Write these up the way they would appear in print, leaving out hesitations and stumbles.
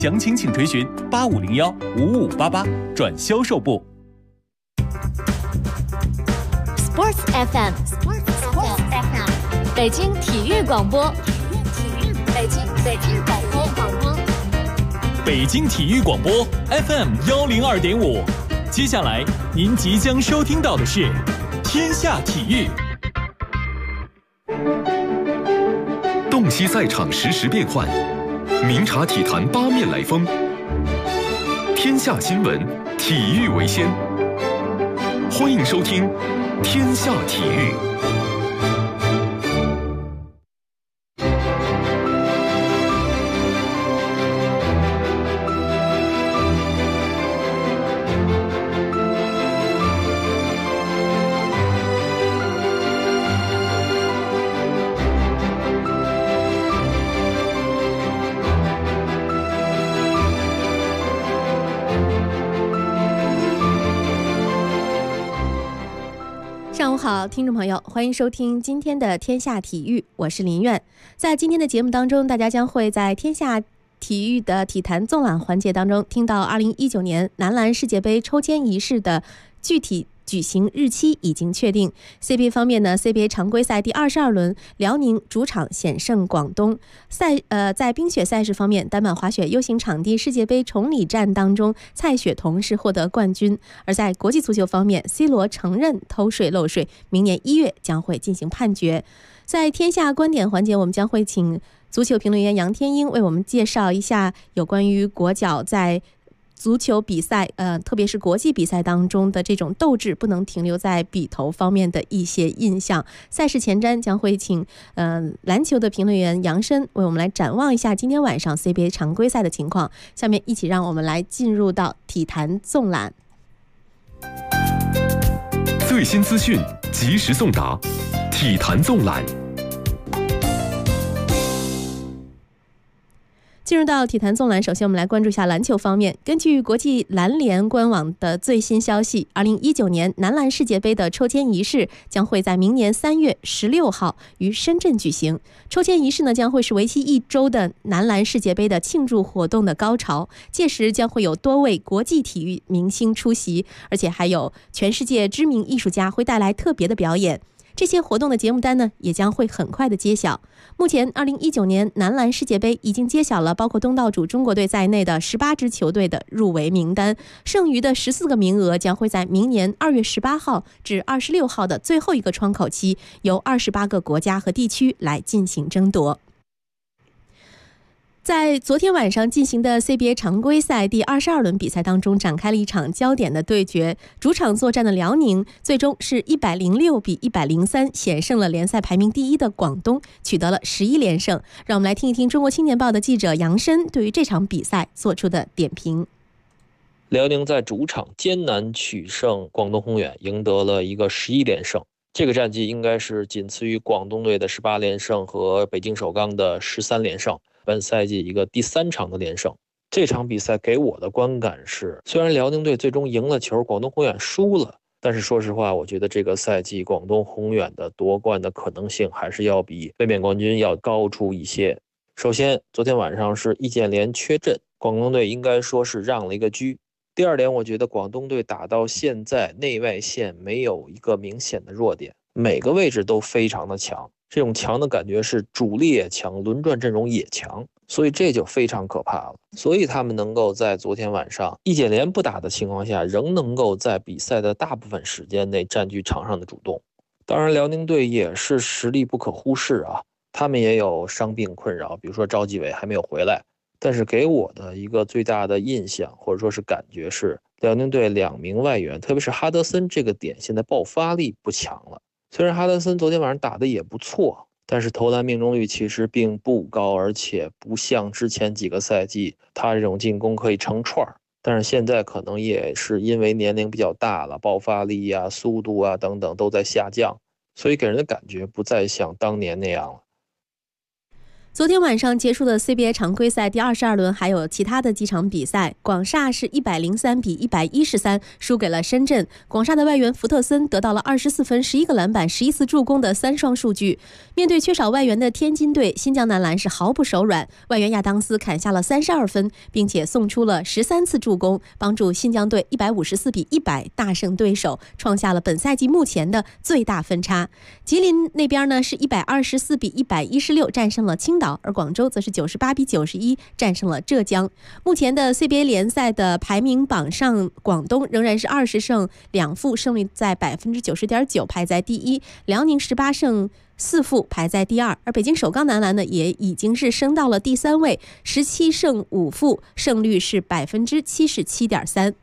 详情请垂询8501-5588转销售部。 Sports FM， 北京体育广播，北京体育广播 FM 102.5。接下来您即将收听到的是《天下体育》。 洞悉赛场实时变幻，明察体坛八面来风。天下新闻，体育为先。欢迎收听《天下体育》。 上午好，听众朋友，欢迎收听今天的天下体育，我是林苑。在今天的节目当中，大家将会在天下体育的体坛纵览环节当中听到2019年男篮世界杯抽签仪式的具体举行日期已经确定。 CBA 方面呢， CBA 常规赛第22轮，辽宁主场险胜广东。在冰雪赛事方面，单板滑雪 U 型场地世界杯崇礼战当中，蔡雪桐是获得冠军。而在国际足球方面， C 罗承认偷税漏税，明年1月将会进行判决。在天下观点环节，我们将会请足球评论员杨天英为我们介绍一下有关于国脚在足球比赛特别是国际比赛当中的这种斗志不能停留在笔头方面的一些印象。赛事前瞻将会请篮球的评论员杨申为我们来展望一下今天晚上 CBA 常规赛的情况。下面一起让我们来进入到体坛纵览。 最新资讯及时送达，体坛纵览。 进入到体坛纵览，首先我们来关注一下篮球方面。根据国际篮联官网的最新消息，2019年男篮世界杯的抽签仪式将会在明年3月16号于深圳举行。抽签仪式呢，将会是为期1周的男篮世界杯的庆祝活动的高潮，届时将会有多位国际体育明星出席，而且还有全世界知名艺术家会带来特别的表演。这些活动的节目单呢，也将会很快的揭晓。目前2019年男篮世界杯已经揭晓了包括东道主中国队在内的18支球队的入围名单，剩余的14个名额将会在明年2月18号至26号的最后一个窗口期，由28个国家和地区来进行争夺。在昨天晚上进行的 CBA 常规赛第22轮比赛当中，展开了一场焦点的对决。主场作战的辽宁最终是106比103险胜了联赛排名第1的广东，取得了11连胜。让我们来听一听中国青年报的记者杨申对于这场比赛做出的点评。 辽宁在主场艰难取胜广东宏远，赢得了一个11连胜。这个战绩应该是仅次于广东队的18连胜和北京首钢的13连胜。本赛季一个第3场的连胜。这场比赛给我的观感是，虽然辽宁队最终赢了球，广东宏远输了，但是说实话，我觉得这个赛季广东宏远的夺冠的可能性还是要比卫冕冠军要高出一些。首先，昨天晚上是易建联缺阵，广东队应该说是让了一个车。第二点，我觉得广东队打到现在内外线没有一个明显的弱点，每个位置都非常的强。这种强的感觉是主力也强，轮转阵容也强，所以这就非常可怕了。所以他们能够在昨天晚上易建联不打的情况下，仍能够在比赛的大部分时间内占据场上的主动。当然辽宁队也是实力不可忽视啊，他们也有伤病困扰，比如说赵继伟还没有回来。但是给我的一个最大的印象或者说是感觉是，辽宁队2名外援，特别是哈德森这个点现在爆发力不强了。虽然哈德森昨天晚上打的也不错，但是投篮命中率其实并不高，而且不像之前几个赛季他这种进攻可以成串。但是现在可能也是因为年龄比较大了，爆发力啊、速度啊等等都在下降，所以给人的感觉不再像当年那样了。 昨天晚上结束的 CBA 常规赛第22轮还有其他的几场比赛，广厦是103比113输给了深圳。广厦的外援福特森得到了24分、11个篮板、11次助攻的3双数据。面对缺少外援的天津队，新疆男篮是毫不手软，外援亚当斯砍下了32分，并且送出了13次助攻，帮助新疆队154比100大胜对手，创下了本赛季目前的最大分差。吉林那边呢是124比116战胜了青岛，而广州则是98比91战胜了浙江。目前的 CBA 联赛的排名榜上，广东仍然是20胜2负，胜率在 90.9%， 排在第一；辽宁18胜4负排在第二，而北京首钢男篮呢也已经是升到了第3位，17胜5负，胜率是 77.3%。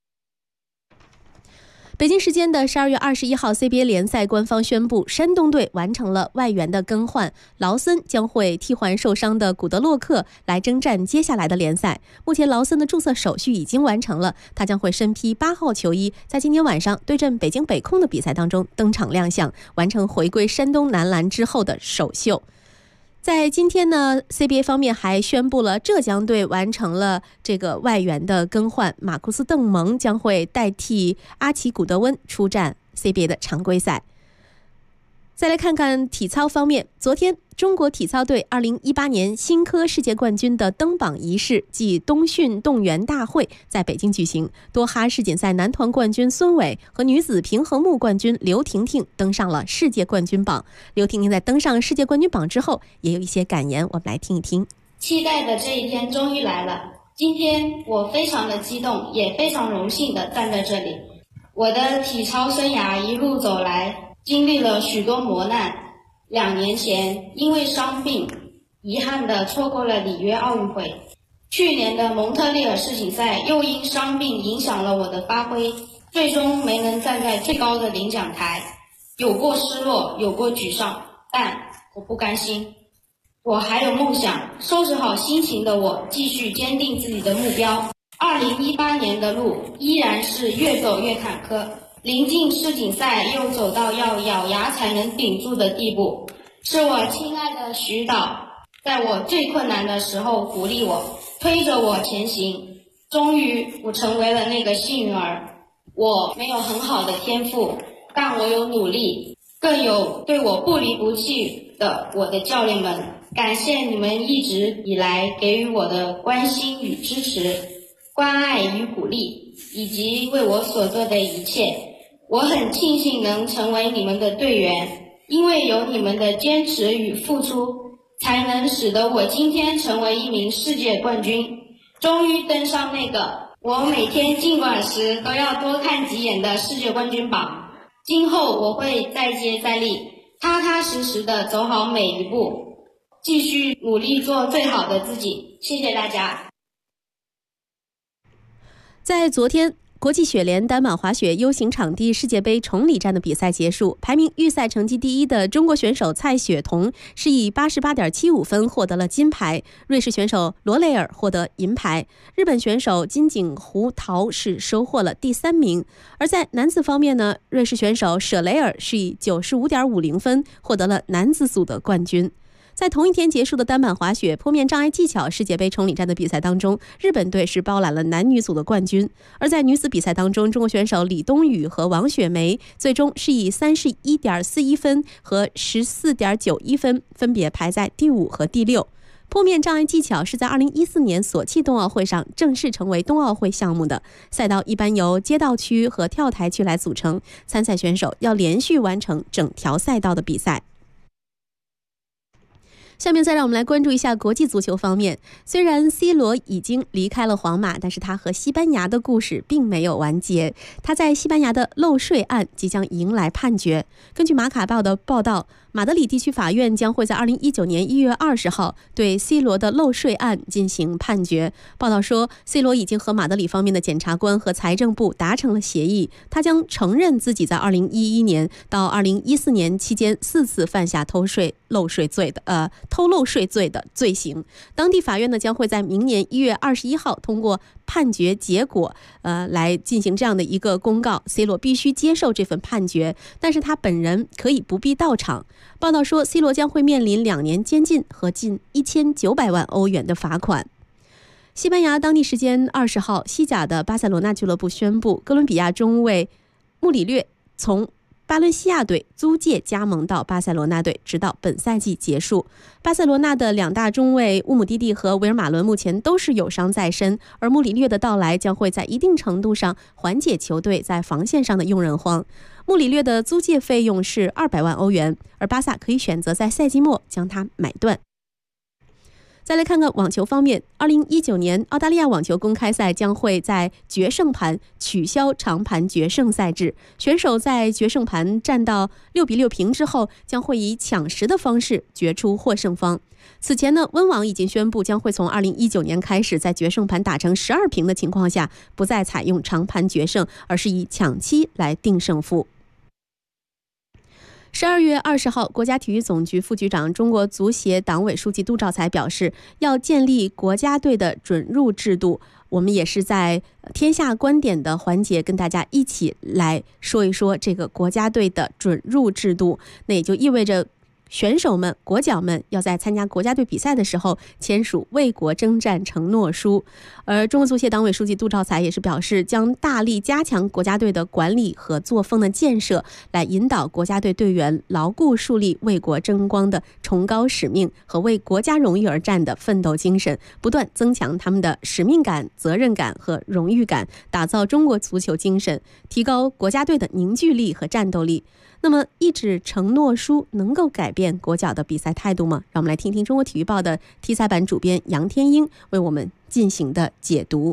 北京时间的12月21号 CBA 联赛官方宣布，山东队完成了外援的更换，劳森将会替换受伤的古德洛克来征战接下来的联赛。目前劳森的注册手续已经完成了，他将会身披8号球衣，在今天晚上对阵北京北控的比赛当中登场亮相，完成回归山东男篮之后的首秀。在今天呢 CBA 方面还宣布了浙江队完成了这个外援的更换，马库斯·邓蒙将会代替阿奇·古德温出战 CBA 的常规赛。再来看看体操方面，昨天中国体操队2018年新科世界冠军的登榜仪式暨冬训动员大会在北京举行。多哈世锦赛男团冠军孙伟和女子平衡木冠军刘婷婷登上了世界冠军榜。刘婷婷在登上世界冠军榜之后也有一些感言，我们来听一听。 期待的这一天终于来了，今天我非常的激动，也非常荣幸的站在这里。我的体操生涯一路走来，经历了许多磨难。2年前因为伤病，遗憾地错过了里约奥运会。去年的蒙特利尔世锦赛又因伤病影响了我的发挥，最终没能站在最高的领奖台。有过失落，有过沮丧，但我不甘心。我还有梦想，收拾好心情的我继续坚定自己的目标。2018年的路依然是越走越坎坷，临近世锦赛又走到要咬牙才能顶住的地步，是我亲爱的徐导在我最困难的时候鼓励我，推着我前行。终于我成为了那个幸运儿。我没有很好的天赋，但我有努力，更有对我不离不弃的我的教练们。感谢你们一直以来给予我的关心与支持，关爱与鼓励，以及为我所做的一切。我很庆幸能成为你们的队员，因为有你们的坚持与付出，才能使得我今天成为一名世界冠军，终于登上那个我每天进馆时都要多看几眼的世界冠军榜。今后我会再接再厉，踏踏实实的走好每一步，继续努力做最好的自己。谢谢大家。 在昨天，国际雪联单板滑雪 U 型场地世界杯崇礼站的比赛结束，排名预赛成绩第一的中国选手蔡雪桐是以 88.75 分获得了金牌，瑞士选手罗雷尔获得银牌，日本选手金井胡桃是收获了第3名。而在男子方面呢，瑞士选手舍雷尔是以 95.50 分获得了男子组的冠军。在同一天结束的单板滑雪坡面障碍技巧世界杯崇礼站的比赛当中，日本队是包揽了男女组的冠军。而在女子比赛当中，中国选手李冬雨和王雪梅最终是以 31.41 分和 14.91 分分别排在第5和第6。坡面障碍技巧是在2014年索契冬奥会上正式成为冬奥会项目的，赛道一般由街道区和跳台区来组成，参赛选手要连续完成整条赛道的比赛。下面再让我们来关注一下国际足球方面。虽然 C 罗已经离开了皇马，但是他和西班牙的故事并没有完结。他在西班牙的漏税案即将迎来判决。根据马卡报的报道，马德里地区法院将会在2019年1月20号对 C 罗的漏税案进行判决。报道说 C 罗已经和马德里方面的检察官和财政部达成了协议，他将承认自己在2011年到2014年期间4次犯下偷税漏税罪的罪行。当地法院呢将会在明年1月21号通过判决结果，来进行这样的一个公告。C 罗必须接受这份判决，但是他本人可以不必到场。报道说 C 罗将会面临2年监禁和近1900万欧元的罚款。西班牙当地时间20号，西甲的巴塞罗那俱乐部宣布，哥伦比亚中卫穆里略从巴伦西亚队租借加盟到巴塞罗那队，直到本赛季结束。巴塞罗那的2大中卫乌姆蒂蒂和维尔马伦目前都是有伤在身，而穆里略的到来将会在一定程度上缓解球队在防线上的用人荒。穆里略的租借费用是200万欧元，而巴萨可以选择在赛季末将他买断。再来看看网球方面，2019年澳大利亚网球公开赛将会在决胜盘取消长盘决胜赛制，选手在决胜盘战到6-6平之后，将会以抢十的方式决出获胜方。此前呢，温网已经宣布将会从2019年开始，在决胜盘打成12平的情况下，不再采用长盘决胜，而是以抢七来定胜负。12月20号，国家体育总局副局长、中国足协党委书记杜兆才表示，要建立国家队的准入制度。我们也是在天下观点的环节跟大家一起来说一说这个国家队的准入制度。那也就意味着选手们、国脚们要在参加国家队比赛的时候签署为国征战承诺书。而中国足协党委书记杜兆才也是表示，将大力加强国家队的管理和作风的建设，来引导国家队队员牢固树立为国争光的崇高使命和为国家荣誉而战的奋斗精神，不断增强他们的使命感、责任感和荣誉感，打造中国足球精神，提高国家队的凝聚力和战斗力。那么一纸承诺书能够改变国脚的比赛态度吗？让我们来听听中国体育报的题材版主编杨天英为我们进行的解读。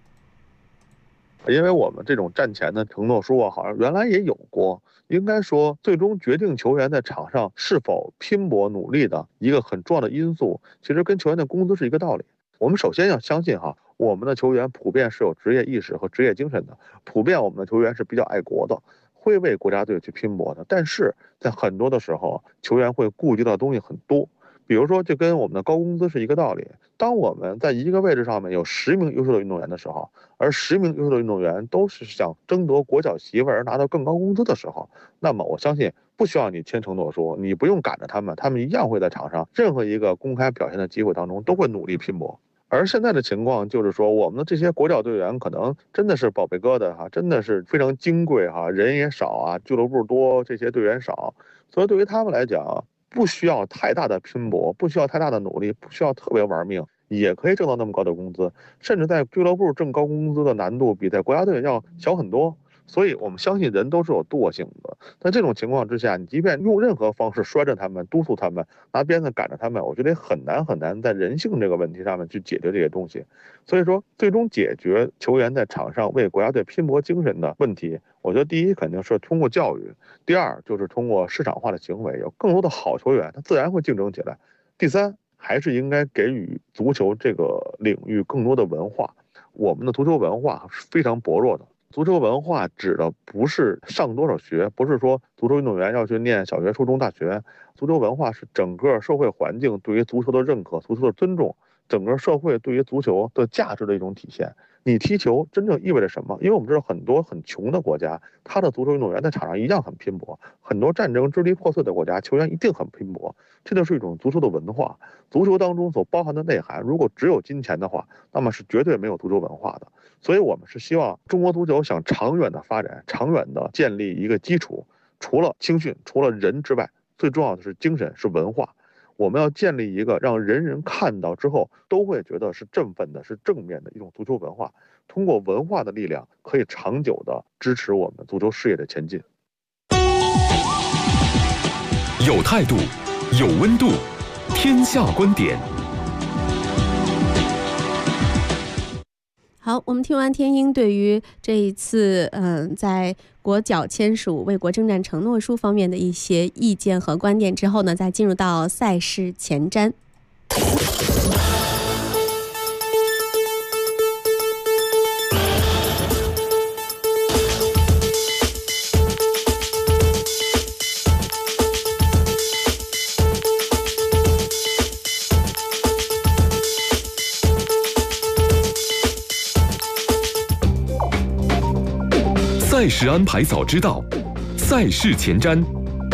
因为我们这种战前的承诺书啊，好像原来也有过。应该说，最终决定球员在场上是否拼搏努力的一个很重要的因素，其实跟球员的工资是一个道理。我们首先要相信我们的球员普遍是有职业意识和职业精神的，普遍我们的球员是比较爱国的，会为国家队去拼搏的。但是在很多的时候，球员会顾及到的东西很多，比如说就跟我们的高工资是一个道理。当我们在一个位置上面有10名优秀的运动员的时候，而10名优秀的运动员都是想争夺国脚席位而拿到更高工资的时候，那么我相信不需要你签承诺书，你不用赶着他们，他们一样会在场上任何一个公开表现的机会当中都会努力拼搏。而现在的情况就是说，我们的这些国脚队员可能真的是宝贝疙瘩真的是非常金贵人也少俱乐部多，这些队员少，所以对于他们来讲，不需要太大的拼搏，不需要太大的努力，不需要特别玩命，也可以挣到那么高的工资，甚至在俱乐部挣高工资的难度比在国家队要小很多。所以我们相信人都是有惰性的，在这种情况之下，你即便用任何方式拴着他们、督促他们、拿鞭子赶着他们，我觉得很难在人性这个问题上面去解决这些东西。所以说，最终解决球员在场上为国家队拼搏精神的问题，我觉得第一肯定是通过教育，第二就是通过市场化的行为，有更多的好球员，他自然会竞争起来。第三，还是应该给予足球这个领域更多的文化。我们的足球文化是非常薄弱的。足球文化指的不是上多少学，不是说足球运动员要去念小学、初中、大学。足球文化是整个社会环境对于足球的认可、足球的尊重，整个社会对于足球的价值的一种体现。你踢球真正意味着什么？因为我们知道很多很穷的国家，他的足球运动员在场上一样很拼搏。很多战争支离破碎的国家，球员一定很拼搏。这就是一种足球的文化。足球当中所包含的内涵，如果只有金钱的话，那么是绝对没有足球文化的。所以我们是希望中国足球想长远的发展，长远的建立一个基础，除了青训，除了人之外，最重要的是精神，是文化。我们要建立一个让人人看到之后都会觉得是振奋的、是正面的一种足球文化。通过文化的力量，可以长久的支持我们足球事业的前进。 有态度，有温度，天下观点。 好，我们听完天英对于这一次在国脚签署为国征战承诺书方面的一些意见和观点之后呢，再进入到赛事前瞻。 赛事安排早知道，赛事前瞻。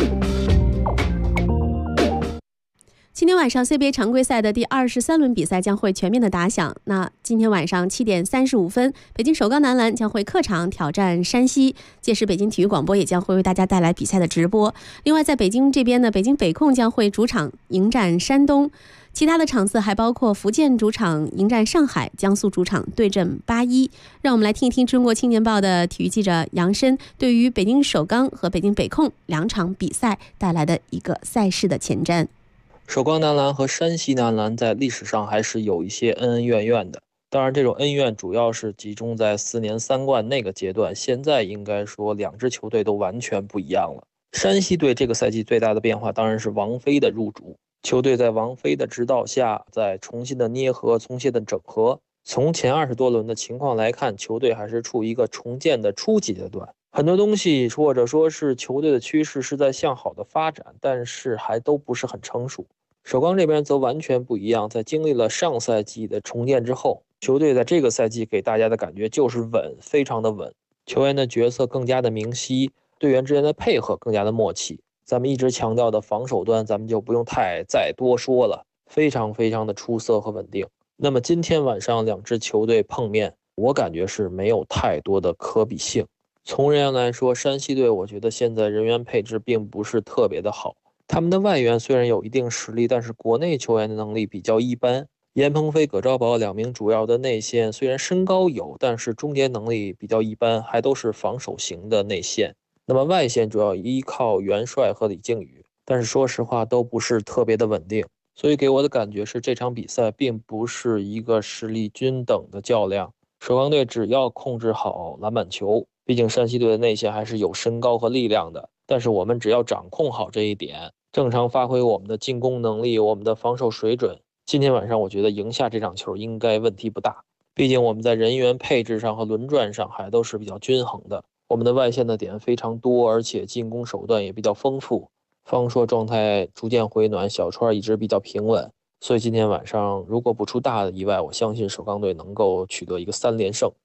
今天晚上 CBA 常规赛的第23轮比赛将会全面的打响。那今天晚上7点35分，北京首钢男篮将会客场挑战山西，届时北京体育广播也将会为大家带来比赛的直播。另外在北京这边呢，北京北控将会主场迎战山东，其他的场次还包括福建主场迎战上海，江苏主场对阵81。让我们来听一听中国青年报的体育记者杨申对于北京首钢和北京北控两场比赛带来的一个赛事的前瞻。 首钢男篮和山西男篮在历史上还是有一些恩恩怨怨的，当然这种恩怨主要是集中在4年3冠那个阶段，现在应该说两支球队都完全不一样了。山西队这个赛季最大的变化当然是王菲的入主，球队在王菲的指导下在重新的捏合、重新的整合。从前20多轮的情况来看，球队还是处于一个重建的初级阶段，很多东西或者说是球队的趋势是在向好的发展，但是还都不是很成熟。首钢这边则完全不一样，在经历了上赛季的重建之后，球队在这个赛季给大家的感觉就是稳，非常的稳，球员的角色更加的明晰，队员之间的配合更加的默契。咱们一直强调的防守端咱们就不用再多说了，非常非常的出色和稳定。那么今天晚上两支球队碰面，我感觉是没有太多的可比性。从人员来说，山西队我觉得现在人员配置并不是特别的好，他们的外援虽然有一定实力，但是国内球员的能力比较一般。严鹏飞、葛兆宝两名主要的内线虽然身高有，但是终结能力比较一般，还都是防守型的内线。那么外线主要依靠元帅和李靖宇，但是说实话都不是特别的稳定，所以给我的感觉是这场比赛并不是一个实力均等的较量。首钢队只要控制好篮板球，毕竟山西队的内线还是有身高和力量的，但是我们只要掌控好这一点，正常发挥我们的进攻能力，我们的防守水准，今天晚上我觉得赢下这场球应该问题不大。毕竟我们在人员配置上和轮转上还都是比较均衡的，我们的外线的点非常多，而且进攻手段也比较丰富。方硕状态逐渐回暖，小川一直比较平稳，所以今天晚上如果不出大的意外，我相信首钢队能够取得一个3连胜。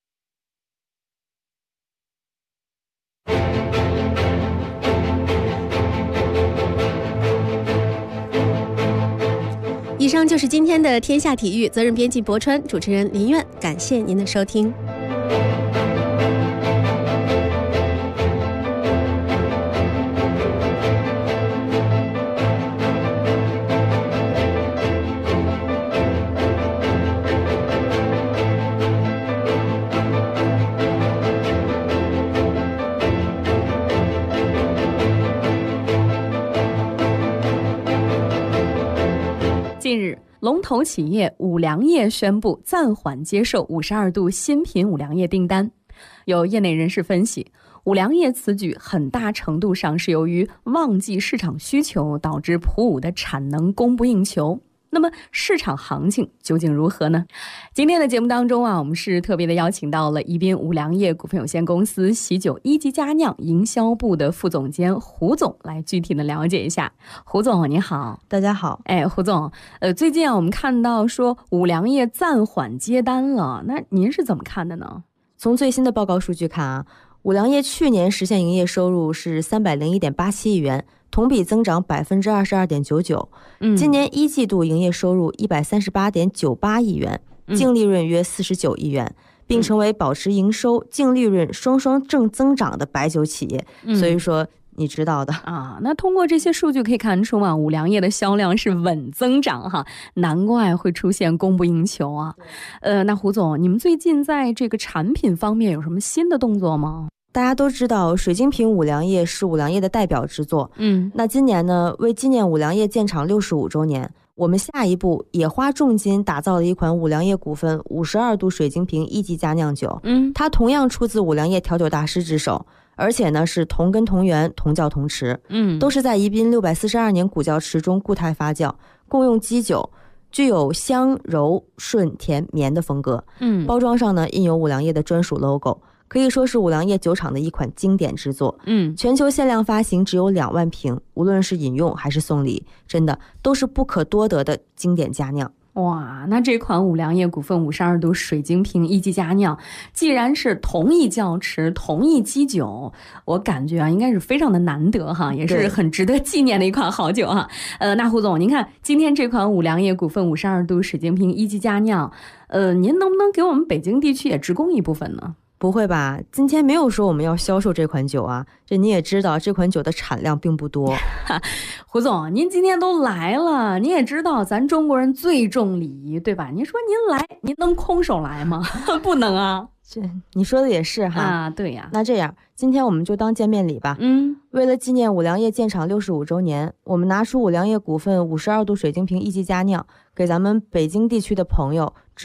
以上就是今天的天下体育，责任编辑博川，主持人林苑，感谢您的收听。 近日，龙头企业五粮液宣布暂缓接受52度新品五粮液订单。有业内人士分析，五粮液此举很大程度上是由于旺季市场需求导致普五的产能供不应求。那么市场行情究竟如何呢？今天的节目当中我们是特别的邀请到了宜宾五粮液股份有限公司喜酒一级佳酿营销部的副总监胡总来具体的了解一下。胡总你好。 大家好。 胡总，最近我们看到说五粮液暂缓接单了，那您是怎么看的呢？ 从最新的报告数据看五粮液去年实现营业收入是301.87亿元，同比增长22.99%。今年一季度营业收入138.98亿元，净利润约49亿元，并成为保持营收、净利润双双正增长的白酒企业。所以说你知道的那通过这些数据可以看出五粮液的销量是稳增长哈，难怪会出现供不应求啊。那胡总，你们最近在这个产品方面有什么新的动作吗？ 大家都知道水晶瓶五粮液是五粮液的代表之作。那今年呢，为纪念五粮液建厂65周年，我们下一步也花重金打造了一款五粮液股份52度水晶瓶一级佳酿酒。它同样出自五粮液调酒大师之手，而且呢是同根同源同窖同池，都是在宜宾642年古窖池中固态发酵，共用基酒，具有香柔顺甜绵的风格。包装上呢印有五粮液的专属 logo， 可以说是五粮液酒厂的一款经典之作。全球限量发行只有2万瓶，无论是饮用还是送礼，真的都是不可多得的经典佳酿。 哇，那这款五粮液股份52度水晶瓶一级佳酿，既然是同一窖池、同一基酒，我感觉啊，应该是非常的难得哈，也是很值得纪念的一款好酒哈。那胡总，您看今天这款五粮液股份52度水晶瓶一级佳酿，您能不能给我们北京地区也直供一部分呢？ 不会吧，今天没有说我们要销售这款酒啊，这你也知道这款酒的产量并不多。 胡总，您今天都来了，你也知道咱中国人最重礼仪，对吧？您说您来，您能空手来吗？不能啊。 这你说的也是哈。 啊，对呀。 那这样今天我们就当见面礼吧。为了纪念五粮液建厂65周年，我们拿出五粮液股份52度水晶瓶一级佳酿，给咱们北京地区的朋友